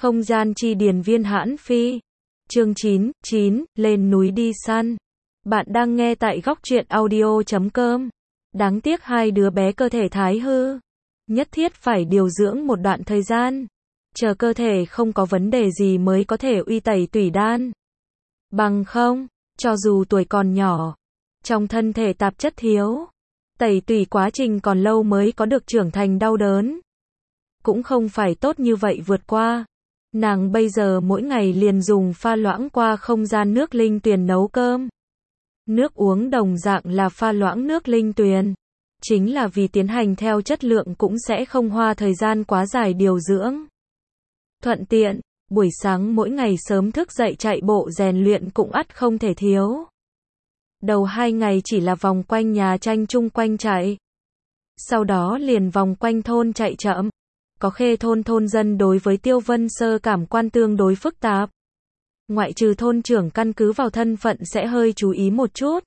Không gian chi điền viên hãn phi. Chương 9, lên núi đi săn. Bạn đang nghe tại góc truyện audio.com. Đáng tiếc hai đứa bé cơ thể thái hư. Nhất thiết phải điều dưỡng một đoạn thời gian. Chờ cơ thể không có vấn đề gì mới có thể uy tẩy tủy đan. Bằng không, cho dù tuổi còn nhỏ, trong thân thể tạp chất thiếu, tẩy tủy quá trình còn lâu mới có được trưởng thành đau đớn. Cũng không phải tốt như vậy vượt qua. Nàng bây giờ mỗi ngày liền dùng pha loãng qua không gian nước linh tuyền nấu cơm. Nước uống đồng dạng là pha loãng nước linh tuyền. Chính là vì tiến hành theo chất lượng cũng sẽ không hoa thời gian quá dài điều dưỡng. Thuận tiện, buổi sáng mỗi ngày sớm thức dậy chạy bộ rèn luyện cũng ắt không thể thiếu. Đầu 2 ngày chỉ là vòng quanh nhà tranh chung quanh chạy. Sau đó liền vòng quanh thôn chạy chậm. Có Khê thôn dân đối với Tiêu Vân Sơ cảm quan tương đối phức tạp. Ngoại trừ thôn trưởng căn cứ vào thân phận sẽ hơi chú ý một chút.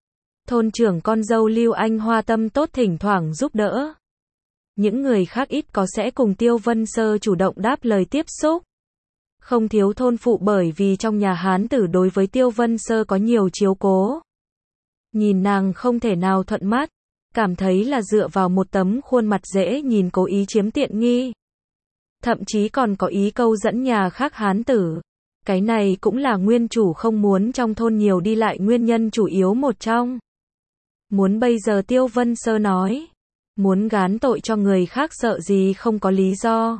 Thôn trưởng con dâu Lưu Anh Hoa tâm tốt thỉnh thoảng giúp đỡ. Những người khác ít có sẽ cùng Tiêu Vân Sơ chủ động đáp lời tiếp xúc. Không thiếu thôn phụ bởi vì trong nhà hán tử đối với Tiêu Vân Sơ có nhiều chiếu cố. Nhìn nàng không thể nào thuận mắt. Cảm thấy là dựa vào một tấm khuôn mặt dễ nhìn cố ý chiếm tiện nghi. Thậm chí còn có ý câu dẫn nhà khác hán tử. Cái này cũng là nguyên chủ không muốn trong thôn nhiều đi lại nguyên nhân chủ yếu một trong. Muốn bây giờ Tiêu Vân Sơ nói. Muốn gán tội cho người khác sợ gì không có lý do.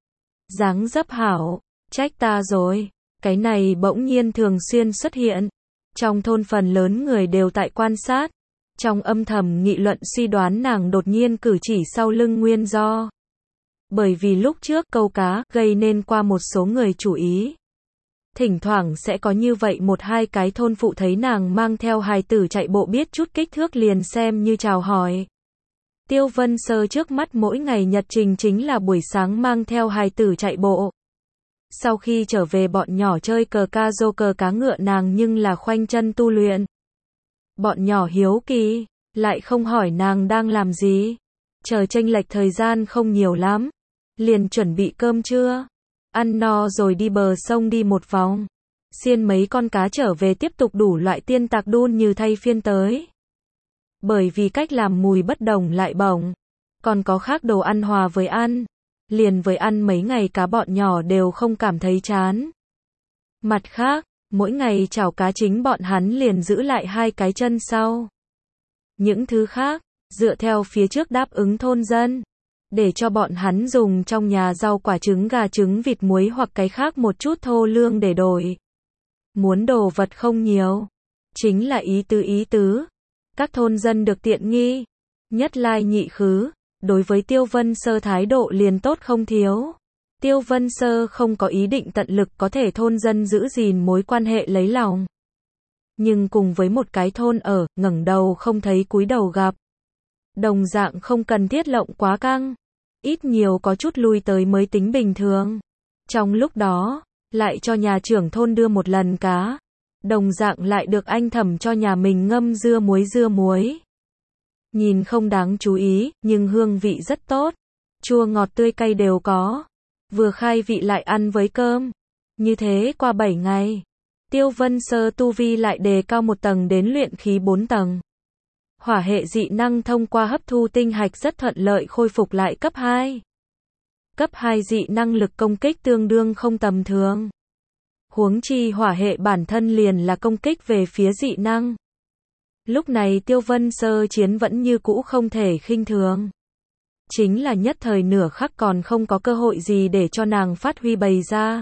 Dáng dấp hảo, trách ta rồi. Cái này bỗng nhiên thường xuyên xuất hiện. Trong thôn phần lớn người đều tại quan sát. Trong âm thầm nghị luận suy đoán nàng đột nhiên cử chỉ sau lưng nguyên do. Bởi vì lúc trước câu cá gây nên qua một số người chú ý. Thỉnh thoảng sẽ có như vậy một hai cái thôn phụ thấy nàng mang theo hài tử chạy bộ biết chút kích thước liền xem như chào hỏi. Tiêu Vân Sơ trước mắt mỗi ngày nhật trình chính là buổi sáng mang theo hài tử chạy bộ. Sau khi trở về bọn nhỏ chơi cờ ca rô cờ cá ngựa nàng nhưng là khoanh chân tu luyện. Bọn nhỏ hiếu kỳ, lại không hỏi nàng đang làm gì. Chờ chênh lệch thời gian không nhiều lắm. Liền chuẩn bị cơm trưa. Ăn no rồi đi bờ sông đi một vòng. Xiên mấy con cá trở về tiếp tục đủ loại tiên tạc đun như thay phiên tới. Bởi vì cách làm mùi bất đồng lại bổng. Còn có khác đồ ăn hòa với ăn. Liền với ăn mấy ngày cá bọn nhỏ đều không cảm thấy chán. Mặt khác, mỗi ngày chảo cá chính bọn hắn liền giữ lại 2 cái chân sau. Những thứ khác, dựa theo phía trước đáp ứng thôn dân. Để cho bọn hắn dùng trong nhà rau quả trứng gà trứng vịt muối hoặc cái khác một chút thô lương để đổi. Muốn đồ vật không nhiều. Chính là ý tứ. Các thôn dân được tiện nghi. Nhất lai nhị khứ. Đối với Tiêu Vân Sơ thái độ liền tốt không thiếu. Tiêu Vân Sơ không có ý định tận lực có thể thôn dân giữ gìn mối quan hệ lấy lòng. Nhưng cùng với một cái thôn ở, ngẩng đầu không thấy cúi đầu gặp. Đồng dạng không cần thiết lộng quá căng. Ít nhiều có chút lui tới mới tính bình thường. Trong lúc đó, lại cho nhà trưởng thôn đưa một lần cá. Đồng dạng lại được anh thẩm cho nhà mình ngâm dưa muối. Nhìn không đáng chú ý, nhưng hương vị rất tốt. Chua ngọt tươi cay đều có. Vừa khai vị lại ăn với cơm. Như thế qua 7 ngày. Tiêu Vân Sơ tu vi lại đề cao 1 tầng đến luyện khí 4 tầng. Hỏa hệ dị năng thông qua hấp thu tinh hạch rất thuận lợi khôi phục lại cấp 2. Cấp 2 dị năng lực công kích tương đương không tầm thường. Huống chi hỏa hệ bản thân liền là công kích về phía dị năng. Lúc này Tiêu Vân Sơ chiến vẫn như cũ không thể khinh thường. Chính là nhất thời nửa khắc còn không có cơ hội gì để cho nàng phát huy bày ra.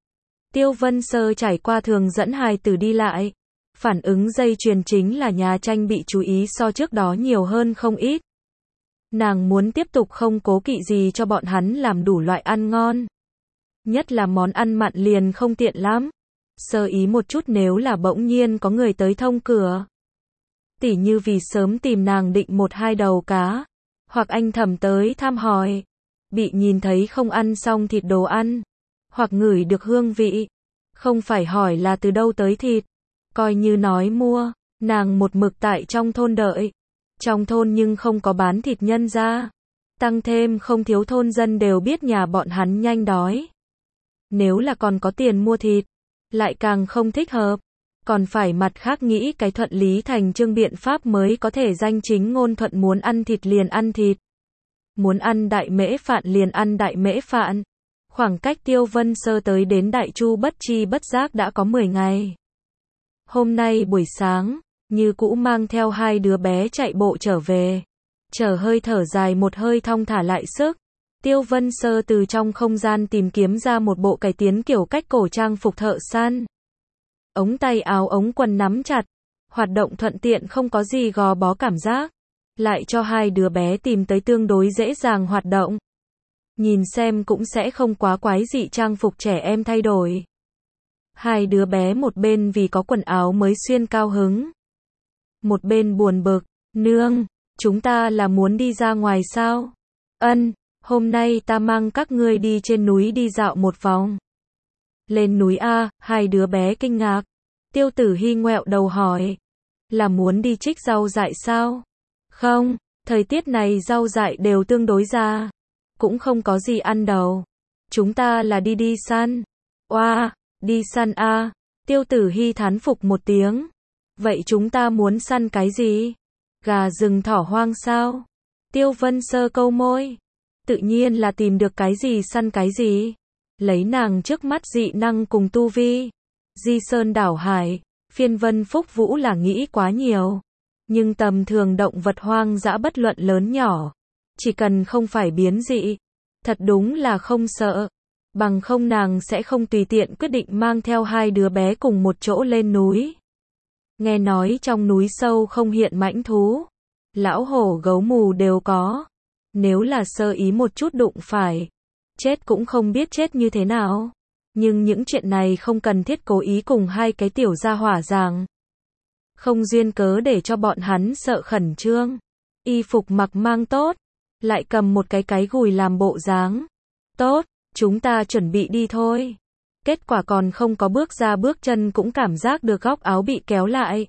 Tiêu Vân Sơ trải qua thường dẫn hài tử đi lại. Phản ứng dây chuyền chính là nhà tranh bị chú ý so trước đó nhiều hơn không ít. Nàng muốn tiếp tục không cố kỵ gì cho bọn hắn làm đủ loại ăn ngon. Nhất là món ăn mặn liền không tiện lắm. Sơ ý một chút nếu là bỗng nhiên có người tới thông cửa. Tỉ như vì sớm tìm nàng định 1-2 đầu cá. Hoặc anh thẩm tới thăm hỏi. Bị nhìn thấy không ăn xong thịt đồ ăn. Hoặc ngửi được hương vị. Không phải hỏi là từ đâu tới thịt. Coi như nói mua. Nàng một mực tại trong thôn đợi. Trong thôn nhưng không có bán thịt nhân ra. Tăng thêm không thiếu thôn dân đều biết nhà bọn hắn nhanh đói. Nếu là còn có tiền mua thịt, lại càng không thích hợp. Còn phải mặt khác nghĩ cái thuận lý thành chương biện pháp mới có thể danh chính ngôn thuận, muốn ăn thịt liền ăn thịt. Muốn ăn đại mễ phạn liền ăn đại mễ phạn. Khoảng cách Tiêu Vân Sơ tới đến Đại Chu bất chi bất giác đã có 10 ngày. Hôm nay buổi sáng, như cũ mang theo hai đứa bé chạy bộ trở về. Chờ hơi thở dài một hơi thong thả lại sức. Tiêu Vân Sơ từ trong không gian tìm kiếm ra một bộ cải tiến kiểu cách cổ trang phục thợ săn. Ống tay áo ống quần nắm chặt, hoạt động thuận tiện không có gì gò bó cảm giác. Lại cho hai đứa bé tìm tới tương đối dễ dàng hoạt động. Nhìn xem cũng sẽ không quá quái dị trang phục trẻ em thay đổi. Hai đứa bé một bên vì có quần áo mới xuyên cao hứng. Một bên buồn bực, nương, chúng ta là muốn đi ra ngoài sao? Ân, hôm nay ta mang các ngươi đi trên núi đi dạo một vòng. Lên núi A, hai đứa bé kinh ngạc. Tiêu Tử Hi ngoẹo đầu hỏi. Là muốn đi trích rau dại sao? Không, thời tiết này rau dại đều tương đối già. Cũng không có gì ăn đâu. Chúng ta là đi săn. Oa, đi săn A. Tiêu Tử Hi thán phục một tiếng. Vậy chúng ta muốn săn cái gì? Gà rừng thỏ hoang sao? Tiêu Vân Sơ câu môi. Tự nhiên là tìm được cái gì săn cái gì. Lấy nàng trước mắt dị năng cùng tu vi. Di sơn đảo hải, phiên vân phúc vũ là nghĩ quá nhiều. Nhưng tầm thường động vật hoang dã bất luận lớn nhỏ. Chỉ cần không phải biến dị. Thật đúng là không sợ. Bằng không nàng sẽ không tùy tiện quyết định mang theo hai đứa bé cùng một chỗ lên núi. Nghe nói trong núi sâu không hiện mãnh thú. Lão hổ gấu mù đều có. Nếu là sơ ý một chút đụng phải. Chết cũng không biết chết như thế nào. Nhưng những chuyện này không cần thiết cố ý cùng hai cái tiểu gia hỏa giảng. Không duyên cớ để cho bọn hắn sợ khẩn trương. Y phục mặc mang tốt. Lại cầm một cái gùi làm bộ dáng. Tốt, chúng ta chuẩn bị đi thôi. Kết quả còn không có bước ra bước chân cũng cảm giác được góc áo bị kéo lại.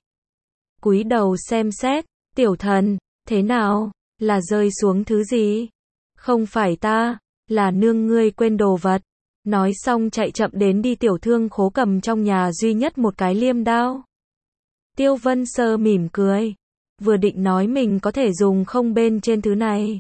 Cúi đầu xem xét, tiểu thần, thế nào, là rơi xuống thứ gì? Không phải ta, là nương ngươi quên đồ vật. Nói xong chạy chậm đến đi tiểu thương khố cầm trong nhà duy nhất một cái liêm đao. Tiêu Vân Sơ mỉm cười. Vừa định nói mình có thể dùng không bên trên thứ này.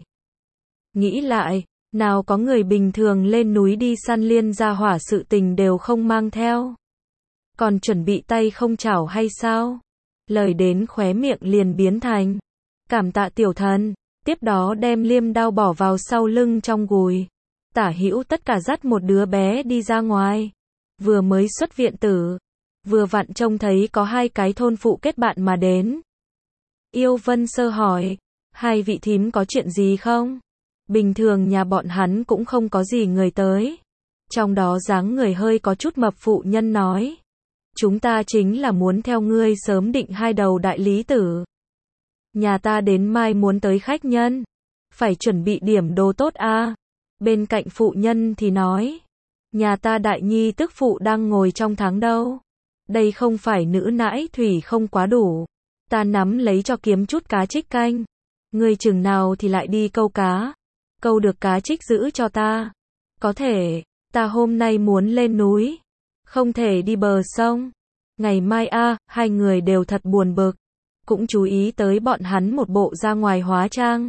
Nghĩ lại, nào có người bình thường lên núi đi săn liên gia hỏa sự tình đều không mang theo. Còn chuẩn bị tay không chảo hay sao? Lời đến khóe miệng liền biến thành. Cảm tạ tiểu thần. Tiếp đó đem liêm đao bỏ vào sau lưng trong gùi. Tả hữu tất cả dắt một đứa bé đi ra ngoài. Vừa mới xuất viện tử. Vừa vặn trông thấy có hai cái thôn phụ kết bạn mà đến. Yêu Vân Sơ hỏi. Hai vị thím có chuyện gì không? Bình thường nhà bọn hắn cũng không có gì người tới. Trong đó dáng người hơi có chút mập phụ nhân nói. Chúng ta chính là muốn theo ngươi sớm định hai đầu đại lý tử. Nhà ta đến mai muốn tới khách nhân. Phải chuẩn bị điểm đồ tốt a. Bên cạnh phụ nhân thì nói. Nhà ta đại nhi tức phụ đang ngồi trong tháng đâu. Đây không phải nữ nãi thủy không quá đủ. Ta nắm lấy cho kiếm chút cá trích canh. Ngươi chừng nào thì lại đi câu cá. Câu được cá trích giữ cho ta. Có thể, ta hôm nay muốn lên núi. Không thể đi bờ sông. Ngày mai hai người đều thật buồn bực. Cũng chú ý tới bọn hắn một bộ ra ngoài hóa trang.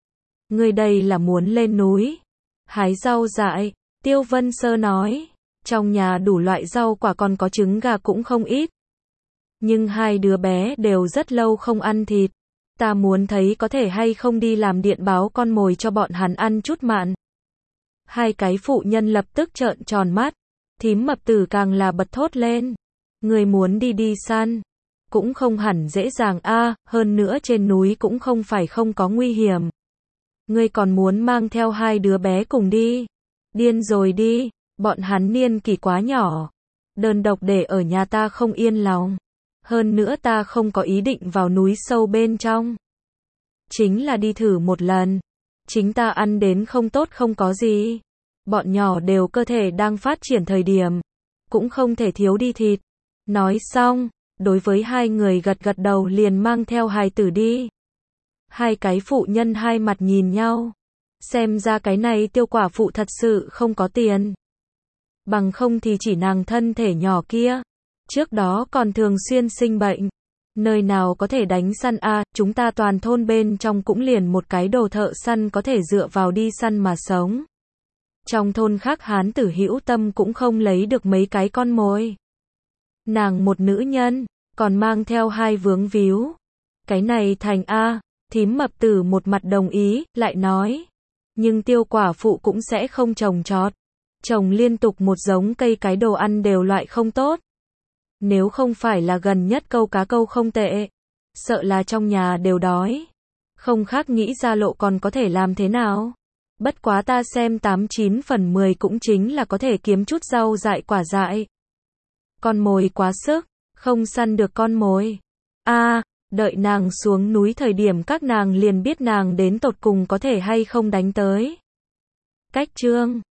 Ngươi đây là muốn lên núi. Hái rau dại, Tiêu Vân Sơ nói. Trong nhà đủ loại rau quả còn có trứng gà cũng không ít. Nhưng hai đứa bé đều rất lâu không ăn thịt. Ta muốn thấy có thể hay không đi làm điện báo con mồi cho bọn hắn ăn chút mặn. Hai cái phụ nhân lập tức trợn tròn mắt. Thím mập tử càng là bật thốt lên. Người muốn đi săn. Cũng không hẳn dễ dàng hơn nữa trên núi cũng không phải không có nguy hiểm. Ngươi còn muốn mang theo hai đứa bé cùng đi. Điên rồi đi, bọn hắn niên kỷ quá nhỏ. Đơn độc để ở nhà ta không yên lòng. Hơn nữa ta không có ý định vào núi sâu bên trong. Chính là đi thử một lần. Chính ta ăn đến không tốt không có gì. Bọn nhỏ đều cơ thể đang phát triển thời điểm. Cũng không thể thiếu đi thịt. Nói xong, đối với hai người gật gật đầu liền mang theo hài tử đi. Hai cái phụ nhân hai mặt nhìn nhau. Xem ra cái này Tiêu quả phụ thật sự không có tiền. Bằng không thì chỉ nàng thân thể nhỏ kia. Trước đó còn thường xuyên sinh bệnh. Nơi nào có thể đánh săn a, chúng ta toàn thôn bên trong cũng liền một cái đồ thợ săn có thể dựa vào đi săn mà sống. Trong thôn khác hán tử hữu tâm cũng không lấy được mấy cái con mồi. Nàng một nữ nhân, còn mang theo hai vướng víu. Cái này thành a, thím mập tử một mặt đồng ý, lại nói. Nhưng tiêu quả phụ cũng sẽ không trồng trọt. Trồng liên tục một giống cây cái đồ ăn đều loại không tốt. Nếu không phải là gần nhất câu cá câu không tệ. Sợ là trong nhà đều đói. Không khác nghĩ ra lộ còn có thể làm thế nào. Bất quá ta xem 89 phần 10 cũng chính là có thể kiếm chút rau dại quả dại. Con mồi quá sức, không săn được con mồi. Đợi nàng xuống núi thời điểm các nàng liền biết nàng đến tột cùng có thể hay không đánh tới. Cách chương